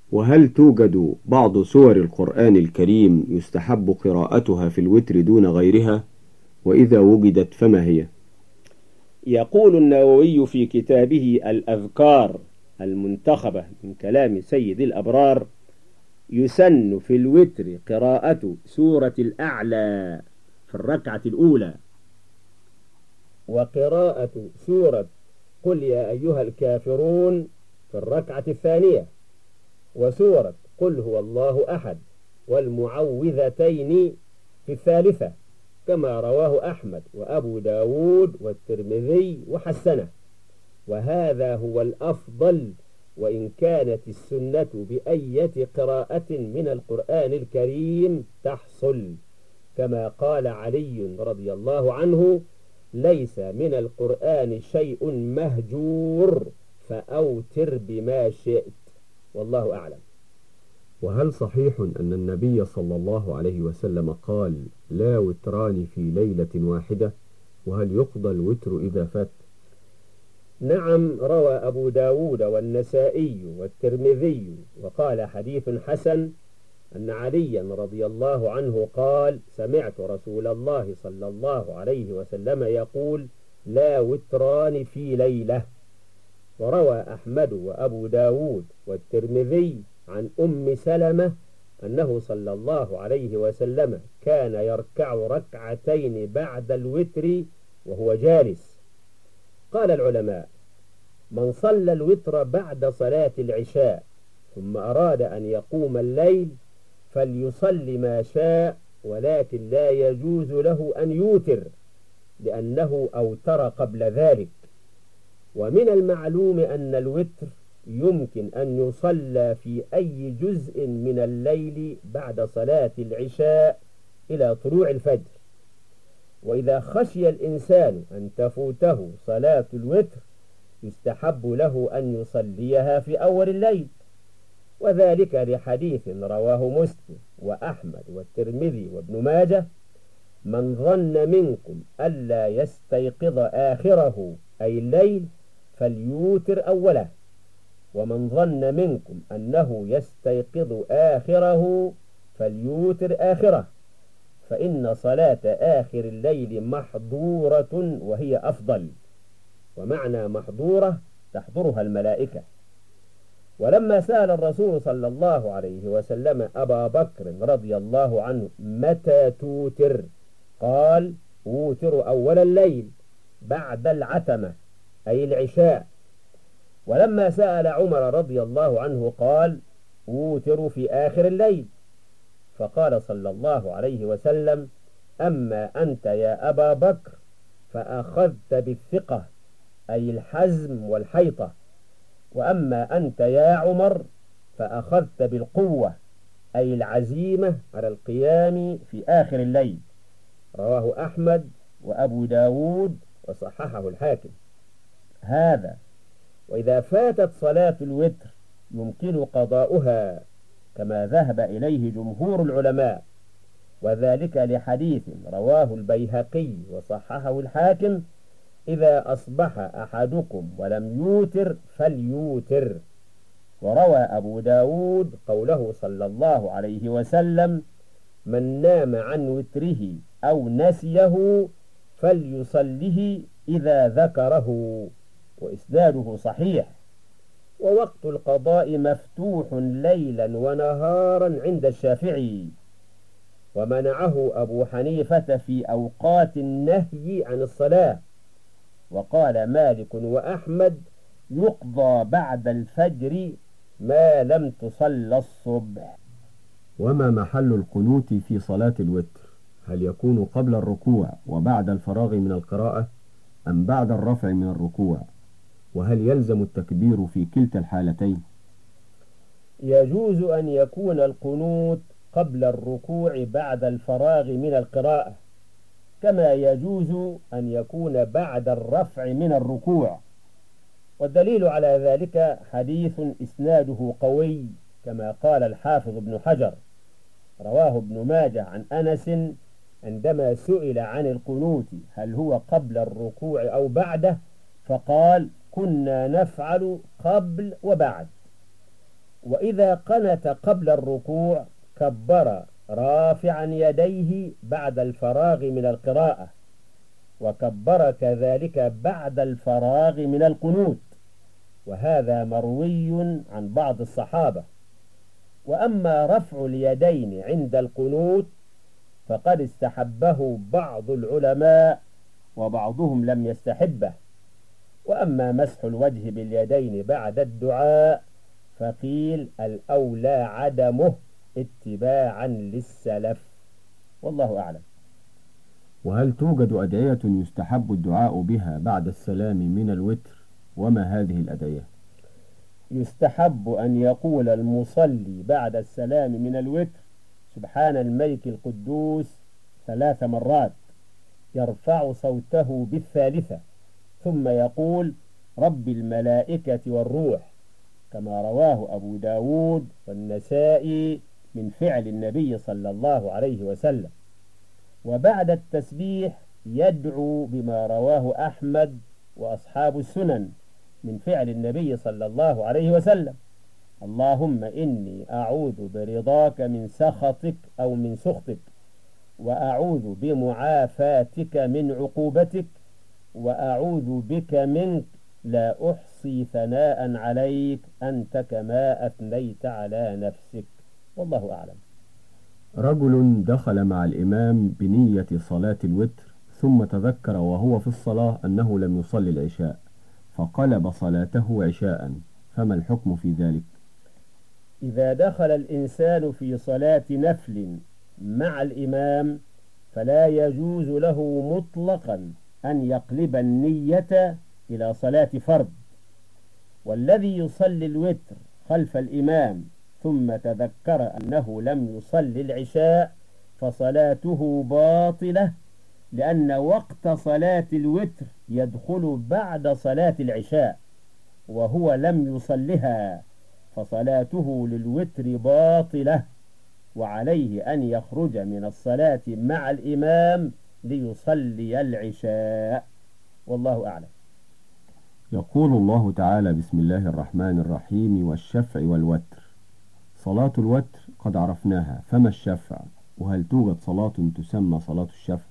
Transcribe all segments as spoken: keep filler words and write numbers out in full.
وهل توجد بعض سور القرآن الكريم يستحب قراءتها في الوتر دون غيرها؟ وإذا وجدت فما هي؟ يقول النووي في كتابه الأذكار المنتخبة من كلام سيد الأبرار: يسن في الوتر قراءة سورة الأعلى في الركعة الأولى، وقراءة سورة قل يا أيها الكافرون في الركعة الثانية، وسورة قل هو الله أحد والمعوذتين في الثالثة، كما رواه أحمد وأبو داود والترمذي وحسنه، وهذا هو الأفضل، وإن كانت السنة بأية قراءة من القرآن الكريم تحصل، كما قال علي رضي الله عنه: ليس من القرآن شيء مهجور فأوتر بما شئت، والله أعلم. وهل صحيح أن النبي صلى الله عليه وسلم قال لا وتران في ليلة واحدة؟ وهل يقضى الوتر إذا فات؟ نعم، روى أبو داود والنسائي والترمذي وقال حديث حسن أن عليا رضي الله عنه قال: سمعت رسول الله صلى الله عليه وسلم يقول: لا وتران في ليلة. وروى أحمد وأبو داود والترمذي عن أم سلمة أنه صلى الله عليه وسلم كان يركع ركعتين بعد الوتر وهو جالس. قال العلماء: من صلى الوتر بعد صلاة العشاء ثم أراد أن يقوم الليل فليصلي ما شاء، ولكن لا يجوز له أن يوتر لأنه أوتر قبل ذلك. ومن المعلوم أن الوتر يمكن أن يصلى في أي جزء من الليل بعد صلاة العشاء إلى طلوع الفجر، وإذا خشي الإنسان أن تفوته صلاة الوتر يستحب له أن يصليها في أول الليل، وذلك لحديث رواه مسلم وأحمد والترمذي وابن ماجه: من ظن منكم ألا يستيقظ آخره أي الليل فليوتر أوله، ومن ظن منكم أنه يستيقظ آخره فليوتر آخره، فإن صلاة آخر الليل محظورة وهي أفضل، ومعنى محظورة تحضرها الملائكة. ولما سأل الرسول صلى الله عليه وسلم أبا بكر رضي الله عنه متى توتر، قال: أوتر أول الليل بعد العتمة أي العشاء. ولما سأل عمر رضي الله عنه قال: أوتر في آخر الليل، فقال صلى الله عليه وسلم: أما أنت يا أبا بكر فأخذت بالثقة أي الحزم والحيطة، وأما أنت يا عمر فأخذت بالقوة أي العزيمة على القيام في آخر الليل. رواه أحمد وأبو داود وصححه الحاكم. هذا وإذا فاتت صلاة الوتر يمكن قضاؤها كما ذهب إليه جمهور العلماء، وذلك لحديث رواه البيهقي وصححه الحاكم: إذا أصبح أحدكم ولم يوتر فليوتر. وروى أبو داود قوله صلى الله عليه وسلم: من نام عن وتره أو نسيه فليصله إذا ذكره، وإسناده صحيح. ووقت القضاء مفتوح ليلا ونهارا عند الشافعي، ومنعه أبو حنيفة في أوقات النهي عن الصلاة، وقال مالك وأحمد: يقضى بعد الفجر ما لم تصل الصبح. وما محل القنوت في صلاة الوتر؟ هل يكون قبل الركوع وبعد الفراغ من القراءة أم بعد الرفع من الركوع؟ وهل يلزم التكبير في كلتا الحالتين؟ يجوز أن يكون القنوت قبل الركوع بعد الفراغ من القراءة، كما يجوز أن يكون بعد الرفع من الركوع، والدليل على ذلك حديث إسناده قوي كما قال الحافظ ابن حجر، رواه ابن ماجه عن أنس عندما سئل عن القنوت هل هو قبل الركوع أو بعده، فقال: كنا نفعل قبل وبعد. وإذا قنت قبل الركوع كبر رافعا يديه بعد الفراغ من القراءة، وكبر كذلك بعد الفراغ من القنوت، وهذا مروي عن بعض الصحابة. وأما رفع اليدين عند القنوت فقد استحبه بعض العلماء وبعضهم لم يستحبه. وأما مسح الوجه باليدين بعد الدعاء فقيل الأولى عدمه اتباعا للسلف، والله أعلم. وهل توجد أدعية يستحب الدعاء بها بعد السلام من الوتر؟ وما هذه الأدعية؟ يستحب أن يقول المصلي بعد السلام من الوتر سبحان الملك القدوس ثلاث مرات، يرفع صوته بالثالثة، ثم يقول رب الملائكة والروح، كما رواه أبو داود والنسائي من فعل النبي صلى الله عليه وسلم. وبعد التسبيح يدعو بما رواه أحمد وأصحاب السنن من فعل النبي صلى الله عليه وسلم: اللهم إني أعوذ برضاك من سخطك أو من سخطك، وأعوذ بمعافاتك من عقوبتك، وأعوذ بك منك، لا أحصي ثناء عليك أنت كما أثنيت على نفسك، والله أعلم. رجل دخل مع الإمام بنية صلاة الوتر ثم تذكر وهو في الصلاة أنه لم يصلي العشاء فقلب صلاته عشاء، فما الحكم في ذلك؟ إذا دخل الإنسان في صلاة نفل مع الإمام فلا يجوز له مطلقا أن يقلب النية إلى صلاة فرض. والذي يصلي الوتر خلف الإمام ثم تذكر أنه لم يصلي العشاء فصلاته باطلة، لأن وقت صلاة الوتر يدخل بعد صلاة العشاء وهو لم يصلها، فصلاته للوتر باطلة، وعليه أن يخرج من الصلاة مع الإمام ليصلي العشاء، والله أعلم. يقول الله تعالى: بسم الله الرحمن الرحيم، والشفع والوتر. صلاة الوتر قد عرفناها، فما الشفع؟ وهل توجد صلاة تسمى صلاة الشفع؟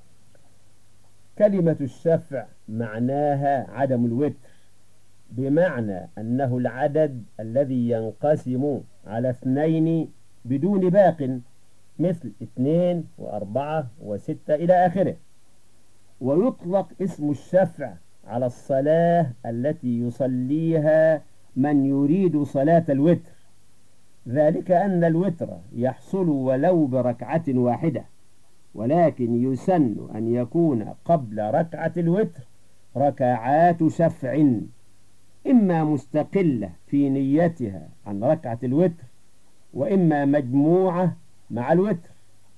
كلمة الشفع معناها عدم الوتر، بمعنى أنه العدد الذي ينقسم على اثنين بدون باق، مثل اثنين وأربعة وستة إلى آخره. ويطلق اسم الشفع على الصلاة التي يصليها من يريد صلاة الوتر، ذلك أن الوتر يحصل ولو بركعة واحدة، ولكن يسن أن يكون قبل ركعة الوتر ركعات شفع، إما مستقلة في نيتها عن ركعة الوتر، وإما مجموعة مع الوتر.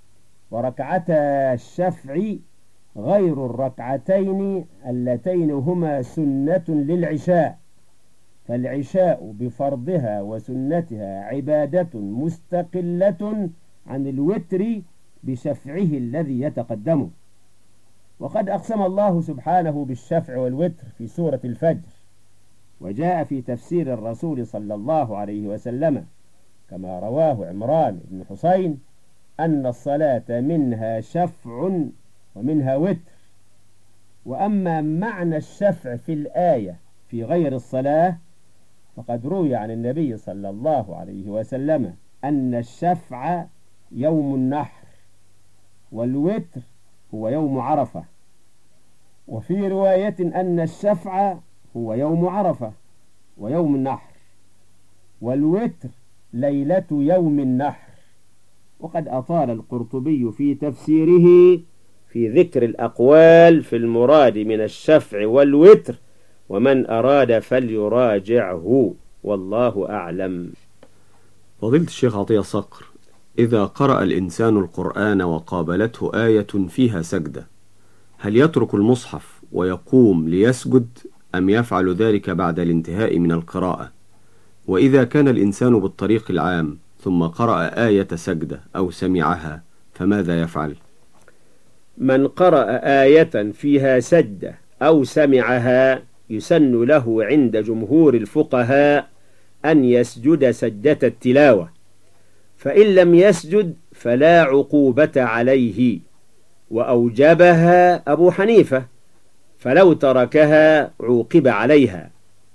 وركعتا الشفع غير الركعتين اللتين هما سنة للعشاء، فالعشاء بفرضها وسنتها عبادة مستقلة عن الوتر بشفعه الذي يتقدمه. وقد أقسم الله سبحانه بالشفع والوتر في سورة الفجر، وجاء في تفسير الرسول صلى الله عليه وسلم كما رواه عمران بن حسين أن الصلاة منها شفع ومنها وتر. وأما معنى الشفع في الآية في غير الصلاة فقد روي عن النبي صلى الله عليه وسلم أن الشفع يوم النحر، والوتر هو يوم عرفة. وفي رواية أن الشفع هو يوم عرفة ويوم النحر، والوتر ليلة يوم النحر. وقد أطال القرطبي في تفسيره في ذكر الأقوال في المراد من الشفع والوتر، ومن أراد فليراجعه، والله أعلم. فضيلة الشيخ عطية صقر، إذا قرأ الإنسان القرآن وقابلته آية فيها سجدة، هل يترك المصحف ويقوم ليسجد أم يفعل ذلك بعد الانتهاء من القراءة؟ وإذا كان الإنسان بالطريق العام ثم قرأ آية سجدة أو سمعها فماذا يفعل؟ من قرأ آية فيها سجدة أو سمعها يسن له عند جمهور الفقهاء أن يسجد سجدة التلاوة، فإن لم يسجد فلا عقوبة عليه، وأوجبها أبو حنيفة، فلو تركها عوقب عليها.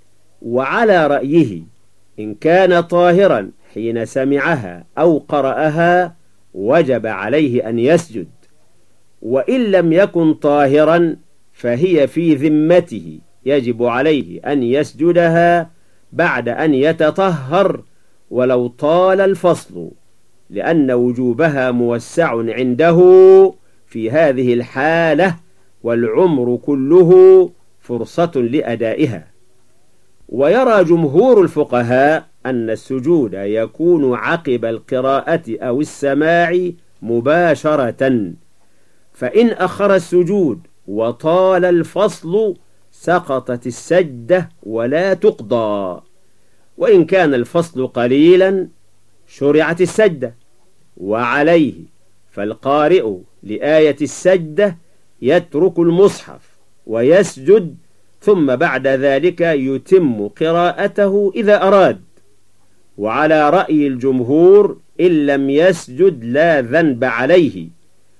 وعلى رأيه إن كان طاهرا حين سمعها أو قرأها وجب عليه أن يسجد، وإن لم يكن طاهرا فهي في ذمته، يجب عليه أن يسجدها بعد أن يتطهر ولو طال الفصل، لأن وجوبها موسع عنده في هذه الحالة، والعمر كله فرصة لأدائها. ويرى جمهور الفقهاء أن السجود يكون عقب القراءة أو السماع مباشرة، فإن أخر السجود وطال الفصل سقطت السجدة ولا تقضى، وإن كان الفصل قليلا شرعت السجدة. وعليه فالقارئ لآية السجدة يترك المصحف ويسجد، ثم بعد ذلك يتم قراءته إذا أراد. وعلى رأي الجمهور إن لم يسجد لا ذنب عليه،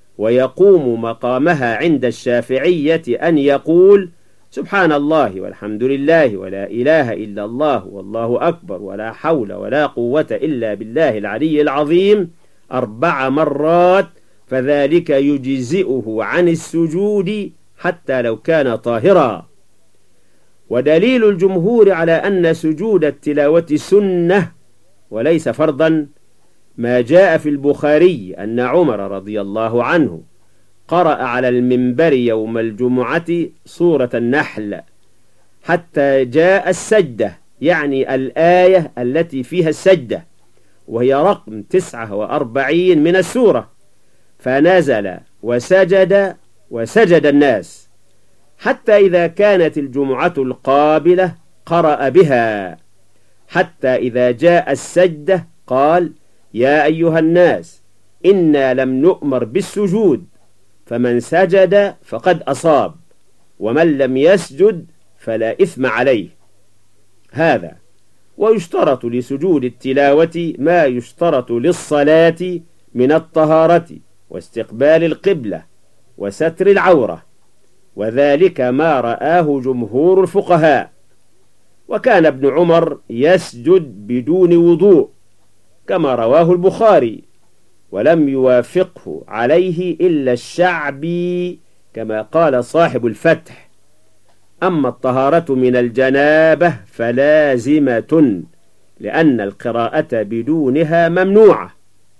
ويقوم مقامها عند الشافعية أن يقول سبحان الله والحمد لله ولا إله إلا الله والله أكبر ولا حول ولا قوة إلا بالله العلي العظيم أربع مرات، فذلك يجزئه عن السجود حتى لو كان طاهرا. ودليل الجمهور على أن سجود التلاوة سنة وليس فرضا ما جاء في البخاري أن عمر رضي الله عنه قرأ على المنبر يوم الجمعة سورة النحل حتى جاء السجدة، يعني الآية التي فيها السجدة، وهي رقم تسعة وأربعين من السورة، فنزل وسجد وسجد الناس، حتى إذا كانت الجمعة القابلة قرأ بها، حتى إذا جاء السجدة قال يا أيها الناس إنا لم نؤمر بالسجود، فمن سجد فقد أصاب، ومن لم يسجد فلا إثم عليه. هذا ويشترط لسجود التلاوة ما يشترط للصلاة من الطهارة واستقبال القبلة وستر العورة، وذلك ما رآه جمهور الفقهاء. وكان ابن عمر يسجد بدون وضوء كما رواه البخاري، ولم يوافقه عليه إلا الشعبي كما قال صاحب الفتح. أما الطهارة من الجنابة فلازمة، لأن القراءة بدونها ممنوعة.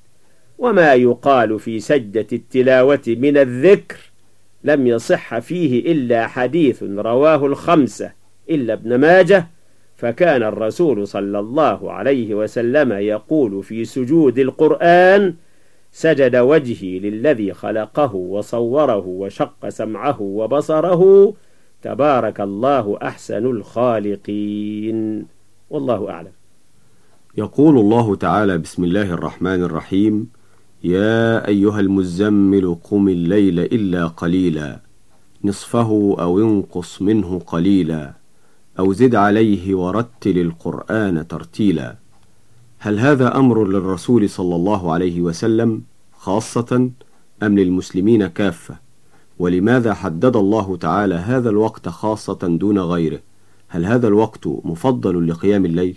وما يقال في سجدة التلاوة من الذكر لم يصح فيه إلا حديث رواه الخمسة إلا ابن ماجه، فكان الرسول صلى الله عليه وسلم يقول في سجود القرآن سجد وجهي للذي خلقه وصوره وشق سمعه وبصره تبارك الله أحسن الخالقين. والله أعلم. يقول الله تعالى بسم الله الرحمن الرحيم يا أيها المزمل قم الليل إلا قليلا نصفه أو انقص منه قليلا أو زد عليه ورتل القرآن ترتيلا. هل هذا أمر للرسول صلى الله عليه وسلم خاصة أم للمسلمين كافة؟ ولماذا حدد الله تعالى هذا الوقت خاصة دون غيره؟ هل هذا الوقت مفضل لقيام الليل؟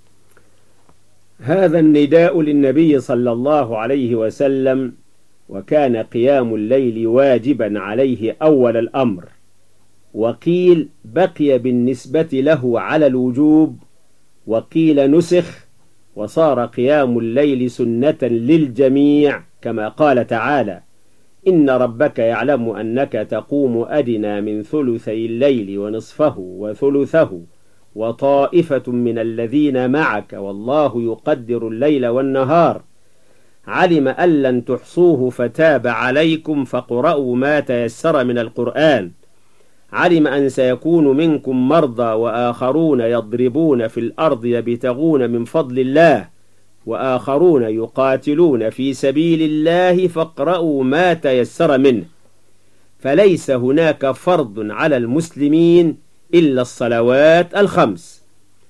هذا النداء للنبي صلى الله عليه وسلم، وكان قيام الليل واجبا عليه أول الأمر، وقيل بقي بالنسبة له على الوجوب، وقيل نسخ وصار قيام الليل سنة للجميع، كما قال تعالى إن ربك يعلم أنك تقوم أدنى من ثلثي الليل ونصفه وثلثه وطائفة من الذين معك والله يقدر الليل والنهار علم أن لن تحصوه فتاب عليكم فاقرؤوا ما تيسر من القرآن علم أن سيكون منكم مرضى وآخرون يضربون في الأرض يبتغون من فضل الله وآخرون يقاتلون في سبيل الله فاقرؤوا ما تيسر منه. فليس هناك فرض على المسلمين إلا الصلوات الخمس.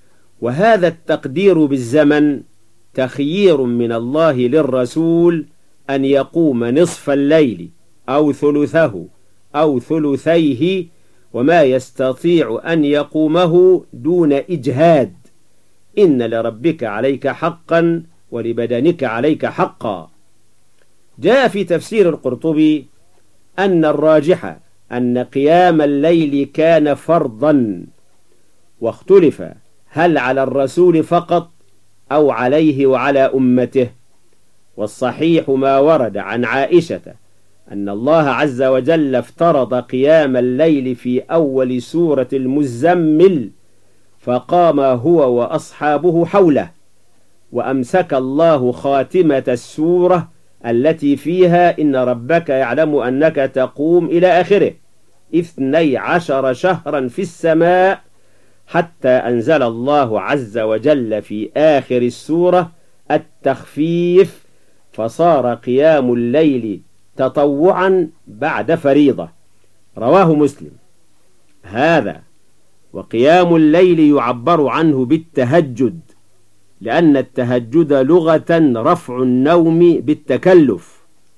وهذا التقدير بالزمن تخيير من الله للرسول أن يقوم نصف الليل أو ثلثه أو ثلثيه، وما يستطيع أن يقومه دون إجهاد. إن لربك عليك حقا ولبدنك عليك حقا. جاء في تفسير القرطبي أن الراجح أن قيام الليل كان فرضا، واختلف هل على الرسول فقط أو عليه وعلى أمته. والصحيح ما ورد عن عائشة أن الله عز وجل افترض قيام الليل في أول سورة المزمل، فقام هو وأصحابه حوله، وأمسك الله خاتمة السورة التي فيها إن ربك يعلم أنك تقوم إلى آخره اثني عشر شهرا في السماء، حتى أنزل الله عز وجل في آخر السورة التخفيف، فصار قيام الليل تطوعا بعد فريضة. رواه مسلم. هذا وقيام الليل يعبر عنه بالتهجد، لأن التهجد لغة رفع النوم بالتكلف،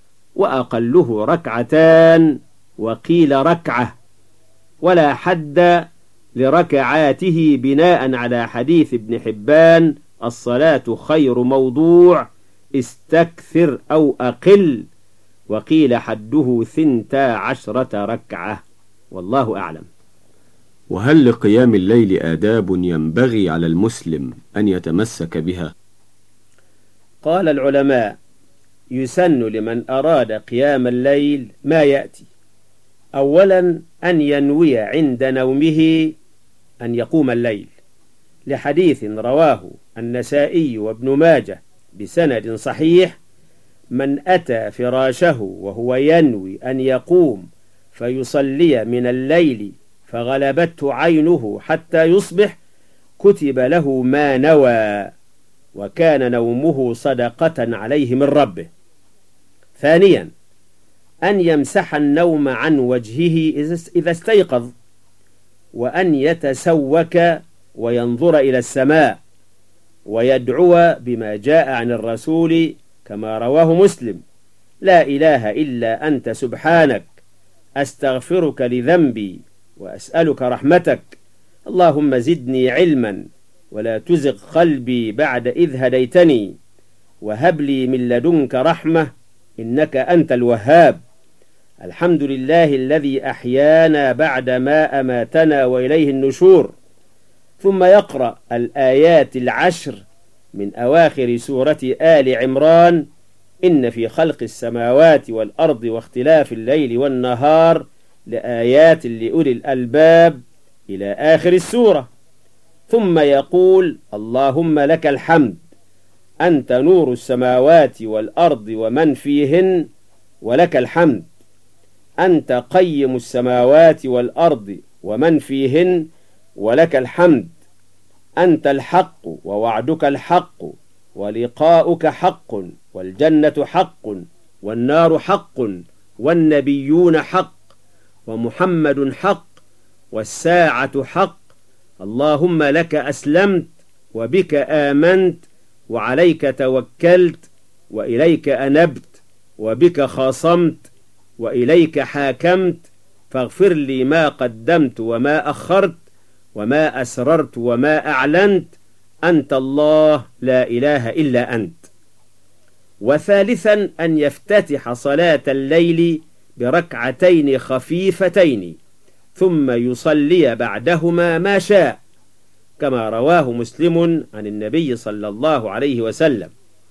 وأقله ركعتان وقيل ركعة، ولا حد لركعاته بناء على حديث ابن حبان الصلاة خير موضوع استكثر أو أقل، وقيل حده ثنتا عشرة ركعة، والله أعلم. وهل لقيام الليل آداب ينبغي على المسلم أن يتمسك بها؟ قال العلماء: يسن لمن أراد قيام الليل ما يأتي. أولا أن ينوي عند نومه أن يقوم الليل، لحديث رواه النسائي وابن ماجه بسند صحيح: من أتى فراشه وهو ينوي أن يقوم فيصلي من الليل فغلبته عينه حتى يصبح كتب له ما نوى، وكان نومه صدقة عليه من ربه. ثانيا أن يمسح النوم عن وجهه إذا استيقظ، وأن يتسوك وينظر إلى السماء، ويدعو بما جاء عن الرسول كما رواه مسلم: لا إله إلا أنت سبحانك أستغفرك لذنبي وأسألك رحمتك، اللهم زدني علما ولا تزغ قلبي بعد إذ هديتني، وهب لي من لدنك رحمة إنك أنت الوهاب، الحمد لله الذي أحيانا بعد ما أماتنا وإليه النشور. ثم يقرأ الآيات العشر من أواخر سورة آل عمران: إن في خلق السماوات والأرض واختلاف الليل والنهار لآيات لأولي الألباب إلى آخر السورة. ثم يقول: اللهم لك الحمد، أنت نور السماوات والأرض ومن فيهن، ولك الحمد، أنت قيم السماوات والأرض ومن فيهن، ولك الحمد، أنت الحق ووعدك الحق ولقاؤك حق، والجنة حق والنار حق والنبيون حق ومحمد حق والساعة حق، اللهم لك أسلمت وبك آمنت وعليك توكلت وإليك أنبت وبك خاصمت وإليك حاكمت، فاغفر لي ما قدمت وما أخرت وما أسررت وما أعلنت، أنت الله لا إله إلا أنت. وثالثا أن يفتتح صلاة الليل بركعتين خفيفتين، ثم يصلي بعدهما ما شاء، كما رواه مسلم عن النبي صلى الله عليه وسلم.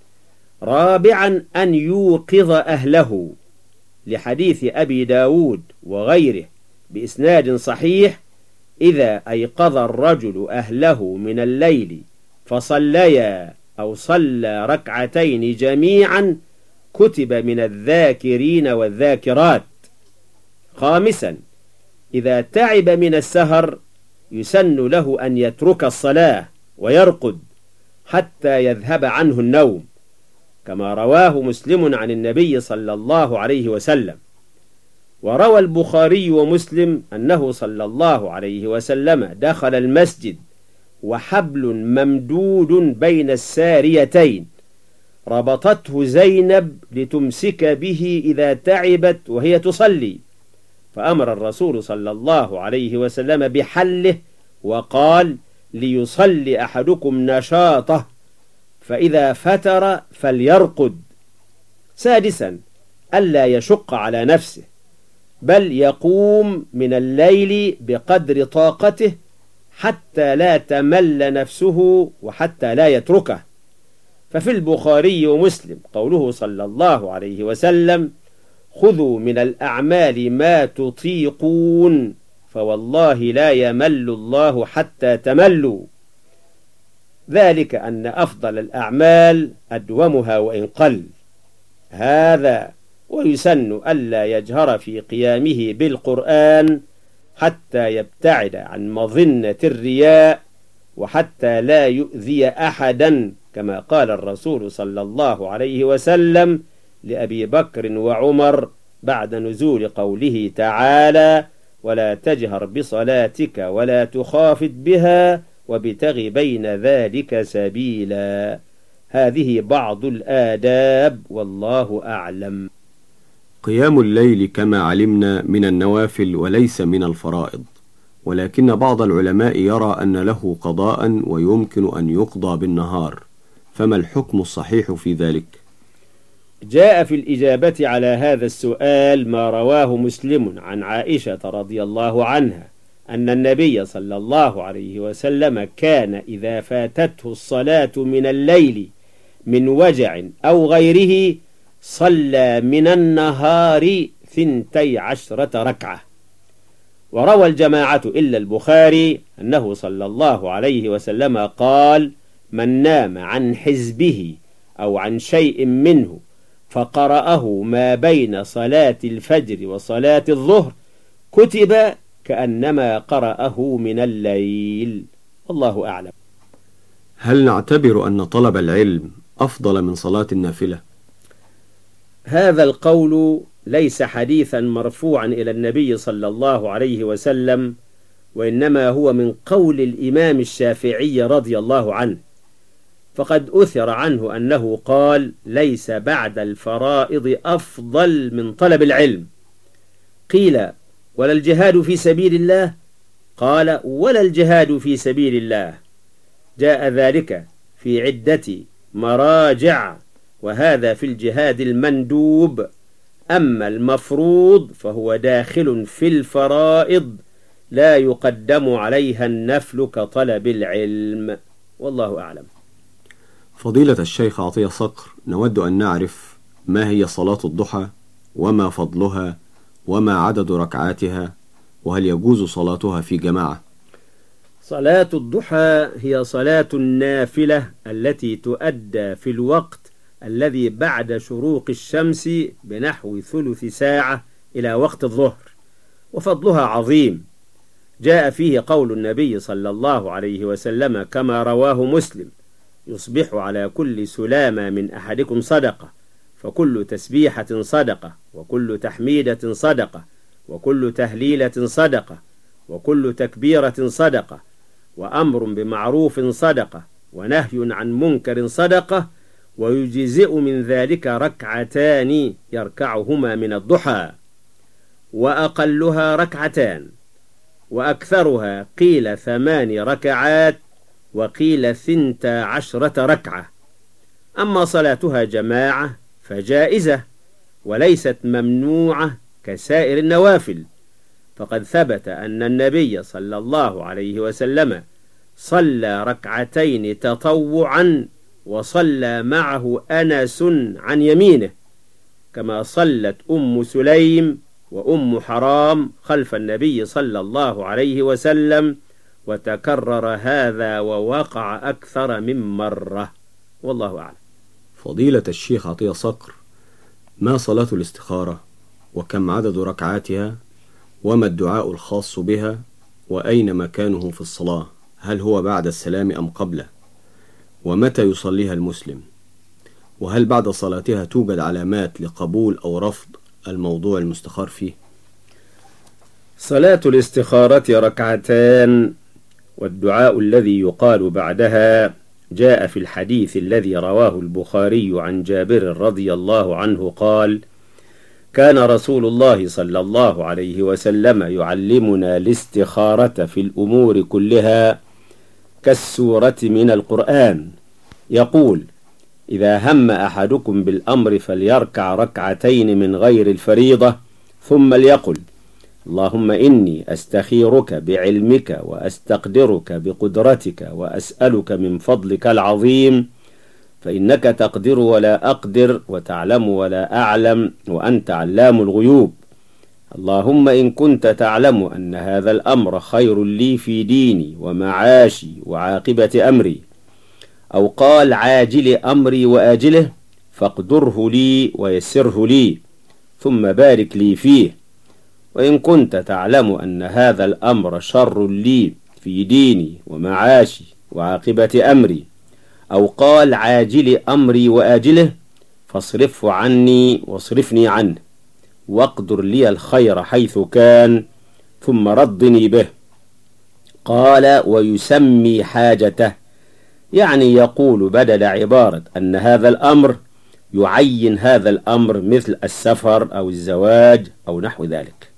رابعا أن يوقظ أهله، لحديث أبي داود وغيره بإسناد صحيح: إذا أيقظ الرجل أهله من الليل فصليا أو صلى ركعتين جميعا كتب من الذاكرين والذاكرات. خامسا إذا تعب من السهر يسن له أن يترك الصلاة ويرقد حتى يذهب عنه النوم، كما رواه مسلم عن النبي صلى الله عليه وسلم. وروى البخاري ومسلم أنه صلى الله عليه وسلم دخل المسجد وحبل ممدود بين الساريتين ربطته زينب لتمسك به إذا تعبت وهي تصلي، فأمر الرسول صلى الله عليه وسلم بحله وقال: ليصلي أحدكم نشاطه، فإذا فتر فليرقد. سادسا، ألا يشق على نفسه، بل يقوم من الليل بقدر طاقته حتى لا تمل نفسه وحتى لا يتركه، ففي البخاري ومسلم قوله صلى الله عليه وسلم: خذوا من الأعمال ما تطيقون، فوالله لا يمل الله حتى تملوا، ذلك أن أفضل الأعمال أدومها وإن قل. هذا ويسن ألا يجهر في قيامه بالقرآن حتى يبتعد عن مظنة الرياء وحتى لا يؤذي أحدا، كما قال الرسول صلى الله عليه وسلم لأبي بكر وعمر بعد نزول قوله تعالى: ولا تجهر بصلاتك ولا تخافت بها وابتغ بين ذلك سبيلا. هذه بعض الآداب، والله أعلم. قيام الليل كما علمنا من النوافل وليس من الفرائض، ولكن بعض العلماء يرى أن له قضاء ويمكن أن يقضى بالنهار، فما الحكم الصحيح في ذلك؟ جاء في الإجابة على هذا السؤال ما رواه مسلم عن عائشة رضي الله عنها أن النبي صلى الله عليه وسلم كان إذا فاتته الصلاة من الليل من وجع أو غيره صلى من النهار ثنتي عشرة ركعة. وروى الجماعة إلا البخاري أنه صلى الله عليه وسلم قال: من نام عن حزبه أو عن شيء منه فقرأه ما بين صلاة الفجر وصلاة الظهر كتب كأنما قرأه من الليل. الله أعلم. هل نعتبر أن طلب العلم أفضل من صلاة النافلة؟ هذا القول ليس حديثا مرفوعا إلى النبي صلى الله عليه وسلم، وإنما هو من قول الإمام الشافعي رضي الله عنه، فقد أثر عنه أنه قال: ليس بعد الفرائض أفضل من طلب العلم. قيل: ولا الجهاد في سبيل الله؟ قال: ولا الجهاد في سبيل الله. جاء ذلك في عدة مراجع، وهذا في الجهاد المندوب، أما المفروض فهو داخل في الفرائض لا يقدم عليها النفل كطلب العلم، والله أعلم. فضيلة الشيخ عطية صقر، نود أن نعرف ما هي صلاة الضحى وما فضلها وما عدد ركعاتها، وهل يجوز صلاتها في جماعة؟ صلاة الضحى هي صلاة النافلة التي تؤدى في الوقت الذي بعد شروق الشمس بنحو ثلث ساعة إلى وقت الظهر، وفضلها عظيم. جاء فيه قول النبي صلى الله عليه وسلم كما رواه مسلم: يصبح على كل سلامة من أحدكم صدقة، فكل تسبيحة صدقة، وكل تحميدة صدقة، وكل تهليلة صدقة، وكل تكبيرة صدقة، وأمر بمعروف صدقة، ونهي عن منكر صدقة، ويجزئ من ذلك ركعتان يركعهما من الضحى، وأقلها ركعتان، وأكثرها قيل ثمان ركعات وقيل ثنتا عشرة ركعة. أما صلاتها جماعة فجائزة وليست ممنوعة كسائر النوافل، فقد ثبت أن النبي صلى الله عليه وسلم صلى ركعتين تطوعا وصلى معه أنس عن يمينه، كما صلت أم سليم وأم حرام خلف النبي صلى الله عليه وسلم، وتكرر هذا ووقع أكثر من مرة، والله أعلم. فضيلة الشيخ عطية صقر، ما صلاة الاستخارة، وكم عدد ركعاتها، وما الدعاء الخاص بها، وأين مكانه في الصلاة؟ هل هو بعد السلام أم قبله؟ ومتى يصليها المسلم؟ وهل بعد صلاتها توجد علامات لقبول أو رفض الموضوع المستخار فيه؟ صلاة الاستخارة ركعتان، والدعاء الذي يقال بعدها جاء في الحديث الذي رواه البخاري عن جابر رضي الله عنه قال: كان رسول الله صلى الله عليه وسلم يعلمنا الاستخارة في الأمور كلها كالسورة من القرآن، يقول: إذا هم أحدكم بالأمر فليركع ركعتين من غير الفريضة ثم ليقل: اللهم إني أستخيرك بعلمك وأستقدرك بقدرتك وأسألك من فضلك العظيم، فإنك تقدر ولا أقدر وتعلم ولا أعلم وأنت علام الغيوب. اللهم إن كنت تعلم أن هذا الأمر خير لي في ديني ومعاشي وعاقبة أمري، أو قال عاجل أمري وآجله، فاقدره لي ويسره لي ثم بارك لي فيه. وإن كنت تعلم أن هذا الأمر شر لي في ديني ومعاشي وعاقبة أمري، أو قال عاجل أمري وآجله، فاصرفه عني واصرفني عنه، واقدر لي الخير حيث كان ثم ردني به. قال: ويسمي حاجته، يعني يقول بدل عبارة أن هذا الأمر يعين هذا الأمر مثل السفر أو الزواج أو نحو ذلك.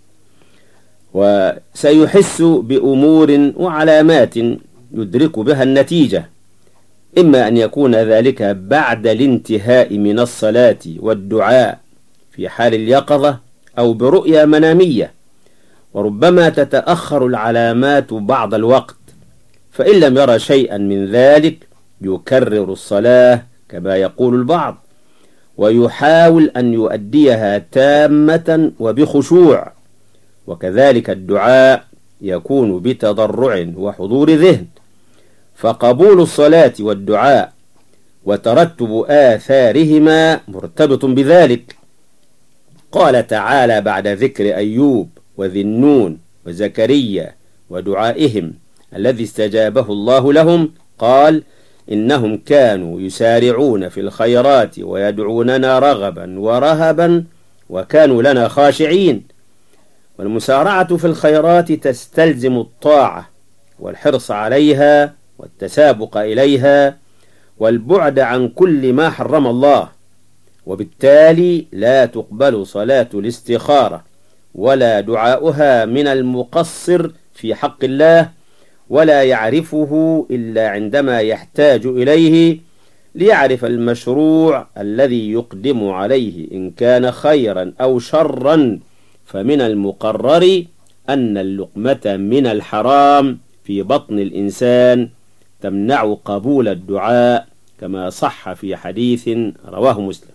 وسيحس بأمور وعلامات يدرك بها النتيجة، إما أن يكون ذلك بعد الانتهاء من الصلاة والدعاء في حال اليقظة أو برؤيا منامية، وربما تتأخر العلامات بعض الوقت، فإن لم يرى شيئا من ذلك يكرر الصلاة كما يقول البعض، ويحاول أن يؤديها تامة وبخشوع. وكذلك الدعاء يكون بتضرع وحضور ذهن، فقبول الصلاة والدعاء وترتب آثارهما مرتبط بذلك. قال تعالى بعد ذكر أيوب وذي النون وزكريا ودعائهم الذي استجابه الله لهم، قال: إنهم كانوا يسارعون في الخيرات ويدعوننا رغبا ورهبا وكانوا لنا خاشعين. والمسارعة في الخيرات تستلزم الطاعة والحرص عليها والتسابق إليها والبعد عن كل ما حرم الله، وبالتالي لا تقبل صلاة الاستخارة ولا دعاؤها من المقصر في حق الله، ولا يعرفه إلا عندما يحتاج إليه ليعرف المشروع الذي يقدم عليه إن كان خيرا أو شرا. فمن المقرر أن اللقمة من الحرام في بطن الإنسان تمنع قبول الدعاء، كما صح في حديث رواه مسلم.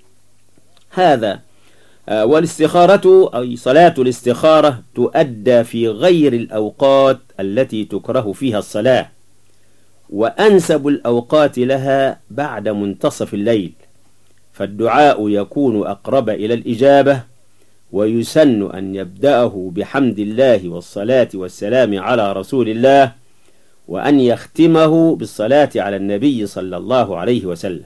هذا والاستخارة أي صلاة الاستخارة تؤدى في غير الأوقات التي تكره فيها الصلاة، وأنسب الأوقات لها بعد منتصف الليل، فالدعاء يكون أقرب إلى الإجابة، ويسن أن يبدأه بحمد الله والصلاة والسلام على رسول الله، وأن يختمه بالصلاة على النبي صلى الله عليه وسلم.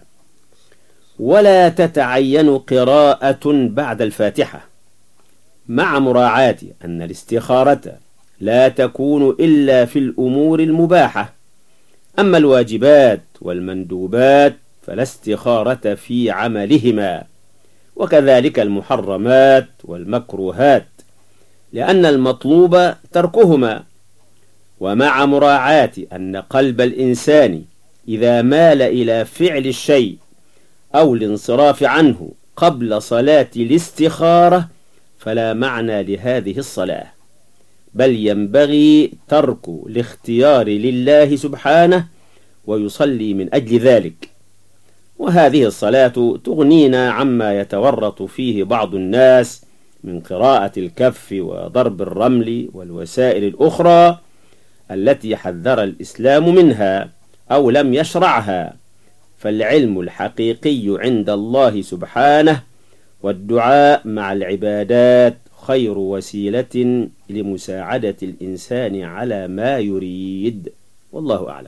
ولا تتعين قراءة بعد الفاتحة، مع مراعاة أن الاستخارة لا تكون إلا في الأمور المباحة، أما الواجبات والمندوبات فلا استخارة في عملهما، وكذلك المحرمات والمكروهات، لأن المطلوب تركهما. ومع مراعاة أن قلب الإنسان إذا مال إلى فعل الشيء أو الانصراف عنه قبل صلاة الاستخارة فلا معنى لهذه الصلاة، بل ينبغي ترك الاختيار لله سبحانه ويصلي من أجل ذلك. وهذه الصلاة تغنينا عما يتورط فيه بعض الناس من قراءة الكف وضرب الرمل والوسائل الأخرى التي حذر الإسلام منها أو لم يشرعها. فالعلم الحقيقي عند الله سبحانه، والدعاء مع العبادات خير وسيلة لمساعدة الإنسان على ما يريد، والله أعلم.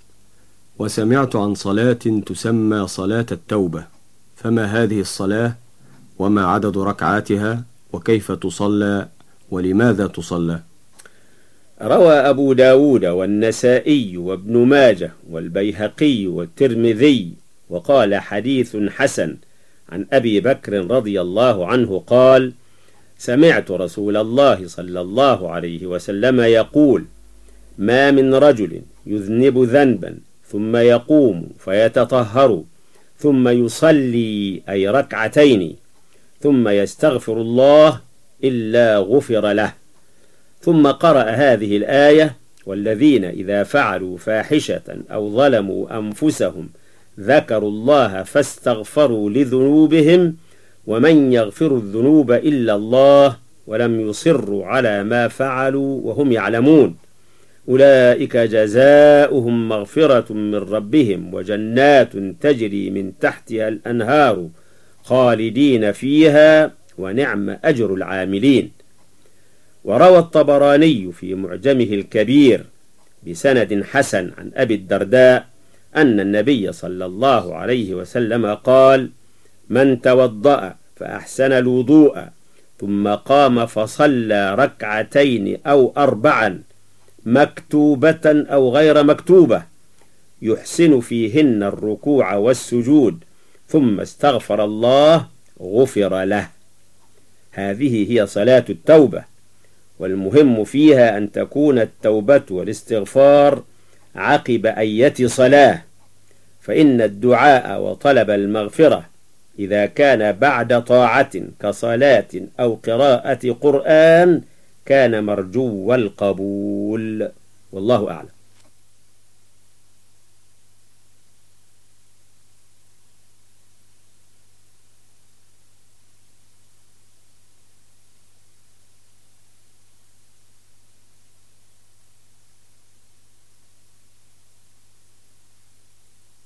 وسمعت عن صلاة تسمى صلاة التوبة، فما هذه الصلاة وما عدد ركعاتها وكيف تصلى ولماذا تصلى؟ روى أبو داود والنسائي وابن ماجه والبيهقي والترمذي وقال حديث حسن عن أبي بكر رضي الله عنه قال: سمعت رسول الله صلى الله عليه وسلم يقول: ما من رجل يذنب ذنبا ثم يقوم فيتطهر ثم يصلي أي ركعتين ثم يستغفر الله إلا غفر له. ثم قرأ هذه الآية: والذين إذا فعلوا فاحشة أو ظلموا أنفسهم ذكروا الله فاستغفروا لذنوبهم ومن يغفر الذنوب إلا الله ولم يصروا على ما فعلوا وهم يعلمون أولئك جزاؤهم مغفرة من ربهم وجنات تجري من تحتها الأنهار خالدين فيها ونعم أجر العاملين. وروى الطبراني في معجمه الكبير بسند حسن عن أبي الدرداء أن النبي صلى الله عليه وسلم قال: من توضأ فأحسن الوضوء ثم قام فصلى ركعتين أو أربعا مكتوبة أو غير مكتوبة يحسن فيهن الركوع والسجود ثم استغفر الله غفر له. هذه هي صلاة التوبة، والمهم فيها أن تكون التوبة والاستغفار عقب أية صلاة، فإن الدعاء وطلب المغفرة إذا كان بعد طاعة كصلاة أو قراءة قرآن كان مرجو القبول، والله أعلم.